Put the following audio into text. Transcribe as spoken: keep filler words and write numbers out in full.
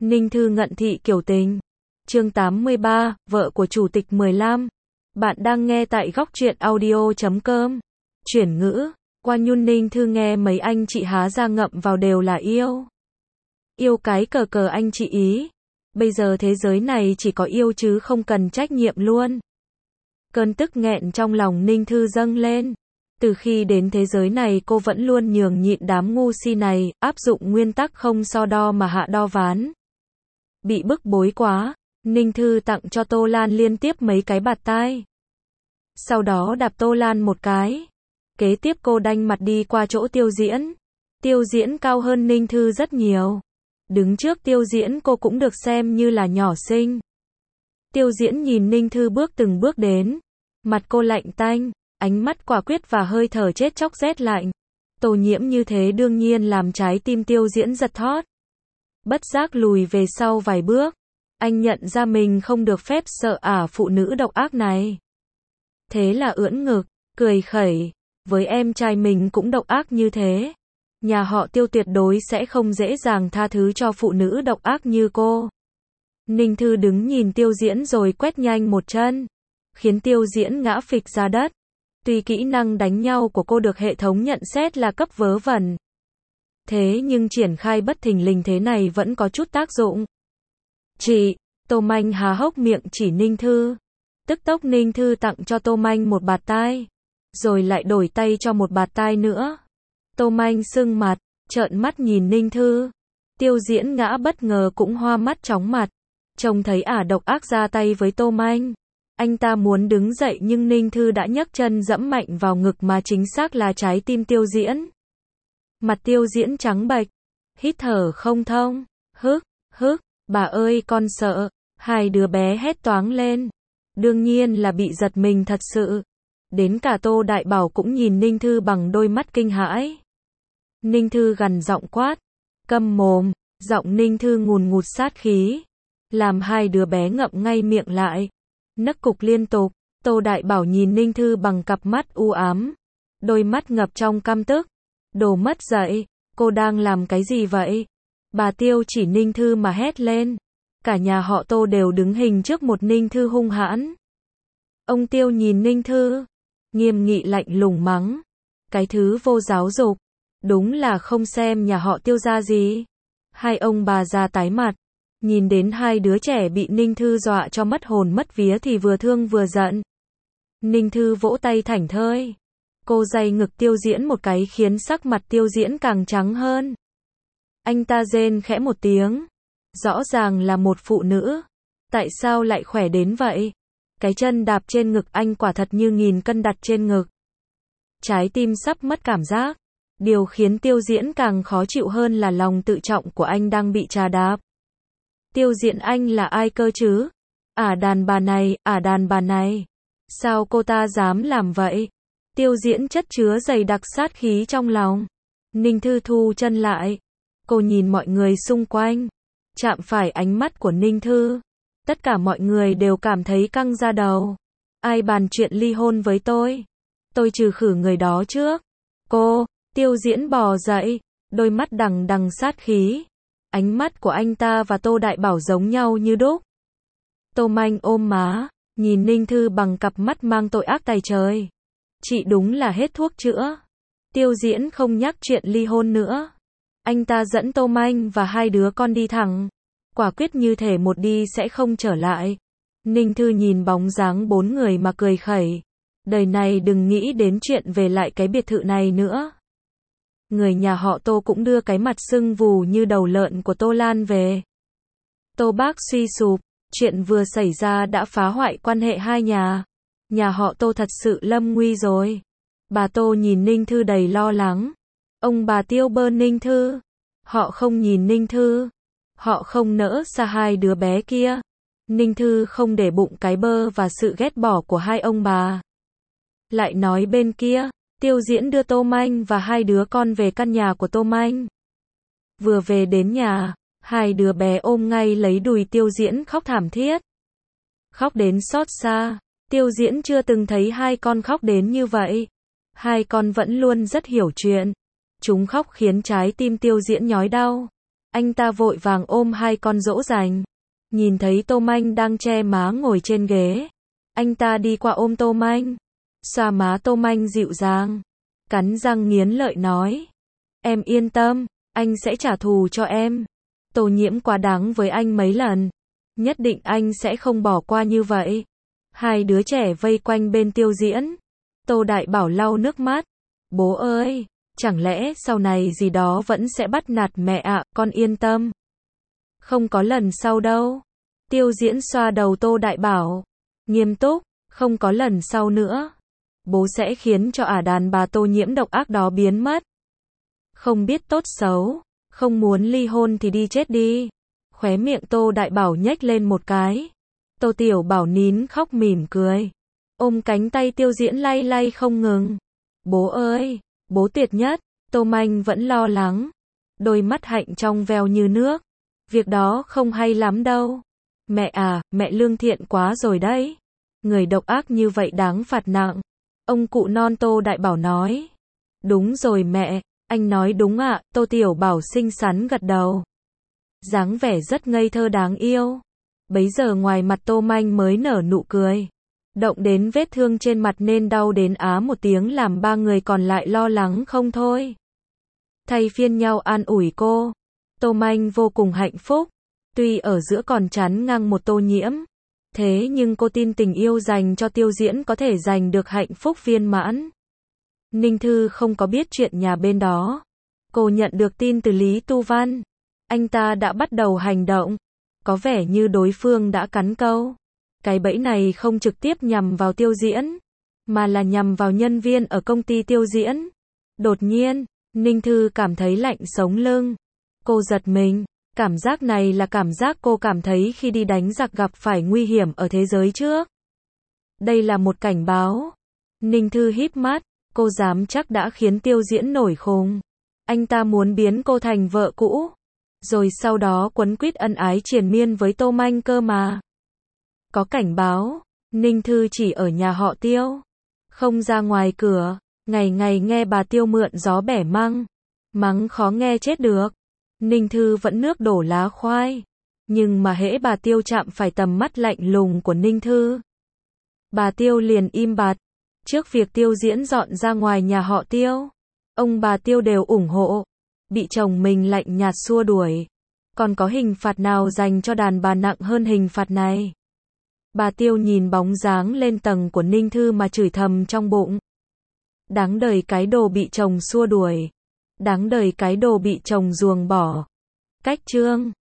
Ninh Thư ngận thị kiểu tình. Chương tám mươi ba, vợ của chủ tịch mười lăm. Bạn đang nghe tại góc truyện audio chấm com. Chuyển ngữ, qua nhun Ninh Thư nghe mấy anh chị há ra ngậm vào đều là yêu. Yêu cái cờ cờ anh chị ý. Bây giờ thế giới này chỉ có yêu chứ không cần trách nhiệm luôn. Cơn tức nghẹn trong lòng Ninh Thư dâng lên. Từ khi đến thế giới này cô vẫn luôn nhường nhịn đám ngu si này, áp dụng nguyên tắc không so đo mà hạ đo ván. Bị bức bối quá, Ninh Thư tặng cho Tô Lan liên tiếp mấy cái bạt tai. Sau đó đạp Tô Lan một cái. Kế tiếp cô đanh mặt đi qua chỗ Tiêu Diễn. Tiêu Diễn cao hơn Ninh Thư rất nhiều. Đứng trước Tiêu Diễn cô cũng được xem như là nhỏ xinh. Tiêu Diễn nhìn Ninh Thư bước từng bước đến. Mặt cô lạnh tanh, ánh mắt quả quyết và hơi thở chết chóc rét lạnh. Tô Nhiễm như thế đương nhiên làm trái tim Tiêu Diễn giật thót. Bất giác lùi về sau vài bước. Anh nhận ra mình không được phép sợ ả phụ nữ độc ác này. Thế là ưỡn ngực, cười khẩy. Với em trai mình cũng độc ác như thế. Nhà họ Tiêu tuyệt đối sẽ không dễ dàng tha thứ cho phụ nữ độc ác như cô. Ninh Thư đứng nhìn Tiêu Diễn rồi quét nhanh một chân. Khiến Tiêu Diễn ngã phịch ra đất. Tuy kỹ năng đánh nhau của cô được hệ thống nhận xét là cấp vớ vẩn. Thế nhưng triển khai bất thình lình thế này vẫn có chút tác dụng. Chị, Tô Manh há hốc miệng chỉ Ninh Thư. Tức tốc Ninh Thư tặng cho Tô Manh một bạt tai. Rồi lại đổi tay cho một bạt tai nữa. Tô Manh sưng mặt, trợn mắt nhìn Ninh Thư. Tiêu Diễn ngã bất ngờ cũng hoa mắt chóng mặt. Trông thấy ả độc ác ra tay với Tô Manh. Anh ta muốn đứng dậy nhưng Ninh Thư đã nhấc chân dẫm mạnh vào ngực mà chính xác là trái tim Tiêu Diễn. Mặt Tiêu Diễn trắng bệch, hít thở không thông, hức, hức, bà ơi con sợ, hai đứa bé hét toáng lên. Đương nhiên là bị giật mình thật sự. Đến cả Tô Đại Bảo cũng nhìn Ninh Thư bằng đôi mắt kinh hãi. Ninh Thư gằn giọng quát, câm mồm, giọng Ninh Thư ngùn ngụt sát khí. Làm hai đứa bé ngậm ngay miệng lại. Nấc cục liên tục, Tô Đại Bảo nhìn Ninh Thư bằng cặp mắt u ám. Đôi mắt ngập trong căm tức. Đồ mất dạy, cô đang làm cái gì vậy? Bà Tiêu chỉ Ninh Thư mà hét lên. Cả nhà họ Tô đều đứng hình trước một Ninh Thư hung hãn. Ông Tiêu nhìn Ninh Thư, nghiêm nghị lạnh lùng mắng. Cái thứ vô giáo dục, đúng là không xem nhà họ Tiêu ra gì. Hai ông bà già tái mặt, nhìn đến hai đứa trẻ bị Ninh Thư dọa cho mất hồn mất vía thì vừa thương vừa giận. Ninh Thư vỗ tay thảnh thơi. Cô day ngực Tiêu Diễn một cái khiến sắc mặt Tiêu Diễn càng trắng hơn. Anh ta rên khẽ một tiếng. Rõ ràng là một phụ nữ. Tại sao lại khỏe đến vậy? Cái chân đạp trên ngực anh quả thật như nghìn cân đặt trên ngực. Trái tim sắp mất cảm giác. Điều khiến Tiêu Diễn càng khó chịu hơn là lòng tự trọng của anh đang bị trà đạp. Tiêu Diễn anh là ai cơ chứ? Ả đàn bà này, ả đàn bà này. Sao cô ta dám làm vậy? Tiêu Diễn chất chứa dày đặc sát khí trong lòng. Ninh Thư thu chân lại. Cô nhìn mọi người xung quanh. Chạm phải ánh mắt của Ninh Thư. Tất cả mọi người đều cảm thấy căng da đầu. Ai bàn chuyện ly hôn với tôi? Tôi trừ khử người đó trước. Cô, Tiêu Diễn bò dậy. Đôi mắt đằng đằng sát khí. Ánh mắt của anh ta và Tô Đại Bảo giống nhau như đúc. Tô Manh ôm má. Nhìn Ninh Thư bằng cặp mắt mang tội ác tày trời. Chị đúng là hết thuốc chữa. Tiêu Diễn không nhắc chuyện ly hôn nữa. Anh ta dẫn Tô Manh và hai đứa con đi thẳng. Quả quyết như thể một đi sẽ không trở lại. Ninh Thư nhìn bóng dáng bốn người mà cười khẩy. Đời này đừng nghĩ đến chuyện về lại cái biệt thự này nữa. Người nhà họ Tô cũng đưa cái mặt sưng vù như đầu lợn của Tô Lan về. Tô Bác suy sụp. Chuyện vừa xảy ra đã phá hoại quan hệ hai nhà. Nhà họ Tô thật sự lâm nguy rồi. Bà Tô nhìn Ninh Thư đầy lo lắng. Ông bà Tiêu bơ Ninh Thư. Họ không nhìn Ninh Thư. Họ không nỡ xa hai đứa bé kia. Ninh Thư không để bụng cái bơ và sự ghét bỏ của hai ông bà. Lại nói bên kia, Tiêu Diễn đưa Tô Manh và hai đứa con về căn nhà của Tô Manh. Vừa về đến nhà, hai đứa bé ôm ngay lấy đùi Tiêu Diễn khóc thảm thiết. Khóc đến xót xa. Tiêu Diễn chưa từng thấy hai con khóc đến như vậy. Hai con vẫn luôn rất hiểu chuyện. Chúng khóc khiến trái tim Tiêu Diễn nhói đau. Anh ta vội vàng ôm hai con dỗ dành. Nhìn thấy Tô Manh đang che má ngồi trên ghế. Anh ta đi qua ôm Tô Manh. Xoa má Tô Manh dịu dàng. Cắn răng nghiến lợi nói. Em yên tâm, anh sẽ trả thù cho em. Tô Nhiễm quá đáng với anh mấy lần. Nhất định anh sẽ không bỏ qua như vậy. Hai đứa trẻ vây quanh bên Tiêu Diễn. Tô Đại Bảo lau nước mắt. Bố ơi, chẳng lẽ sau này gì đó vẫn sẽ bắt nạt mẹ ạ, con yên tâm. Không có lần sau đâu. Tiêu Diễn xoa đầu Tô Đại Bảo. Nghiêm túc, không có lần sau nữa. Bố sẽ khiến cho ả đàn bà Tô Nhiễm độc ác đó biến mất. Không biết tốt xấu, không muốn ly hôn thì đi chết đi. Khóe miệng Tô Đại Bảo nhếch lên một cái. Tô Tiểu Bảo nín khóc mỉm cười. Ôm cánh tay Tiêu Diễn lay lay không ngừng. Bố ơi, bố tuyệt nhất. Tô Manh vẫn lo lắng. Đôi mắt hạnh trong veo như nước. Việc đó không hay lắm đâu. Mẹ à, mẹ lương thiện quá rồi đấy. Người độc ác như vậy đáng phạt nặng. Ông cụ non Tô Đại Bảo nói. Đúng rồi mẹ, anh nói đúng ạ, Tô Tiểu Bảo xinh xắn gật đầu. Dáng vẻ rất ngây thơ đáng yêu. Bấy giờ ngoài mặt Tô Manh mới nở nụ cười. Động đến vết thương trên mặt nên đau đến á một tiếng làm ba người còn lại lo lắng không thôi. Thay phiên nhau an ủi cô. Tô Manh vô cùng hạnh phúc. Tuy ở giữa còn chắn ngang một Tô Nhiễm. Thế nhưng cô tin tình yêu dành cho Tiêu Diễn có thể giành được hạnh phúc viên mãn. Ninh Thư không có biết chuyện nhà bên đó. Cô nhận được tin từ Lý Tu Văn. Anh ta đã bắt đầu hành động. Có vẻ như đối phương đã cắn câu. Cái bẫy này không trực tiếp nhằm vào Tiêu Diễn, mà là nhằm vào nhân viên ở công ty Tiêu Diễn. Đột nhiên, Ninh Thư cảm thấy lạnh sống lưng. Cô giật mình. Cảm giác này là cảm giác cô cảm thấy khi đi đánh giặc gặp phải nguy hiểm ở thế giới trước. Đây là một cảnh báo. Ninh Thư híp mắt. Cô dám chắc đã khiến Tiêu Diễn nổi khùng. Anh ta muốn biến cô thành vợ cũ. Rồi sau đó quấn quýt ân ái triền miên với Tô Manh cơ mà. Có cảnh báo. Ninh Thư chỉ ở nhà họ Tiêu. Không ra ngoài cửa. Ngày ngày nghe bà Tiêu mượn gió bẻ măng. Mắng khó nghe chết được. Ninh Thư vẫn nước đổ lá khoai. Nhưng mà hễ bà Tiêu chạm phải tầm mắt lạnh lùng của Ninh Thư. Bà Tiêu liền im bặt. Trước việc Tiêu Diễn dọn ra ngoài nhà họ Tiêu, ông bà Tiêu đều ủng hộ. Bị chồng mình lạnh nhạt xua đuổi. Còn có hình phạt nào dành cho đàn bà nặng hơn hình phạt này? Bà Tiêu nhìn bóng dáng lên tầng của Ninh Thư mà chửi thầm trong bụng. Đáng đời cái đồ bị chồng xua đuổi. Đáng đời cái đồ bị chồng ruồng bỏ. Cách chương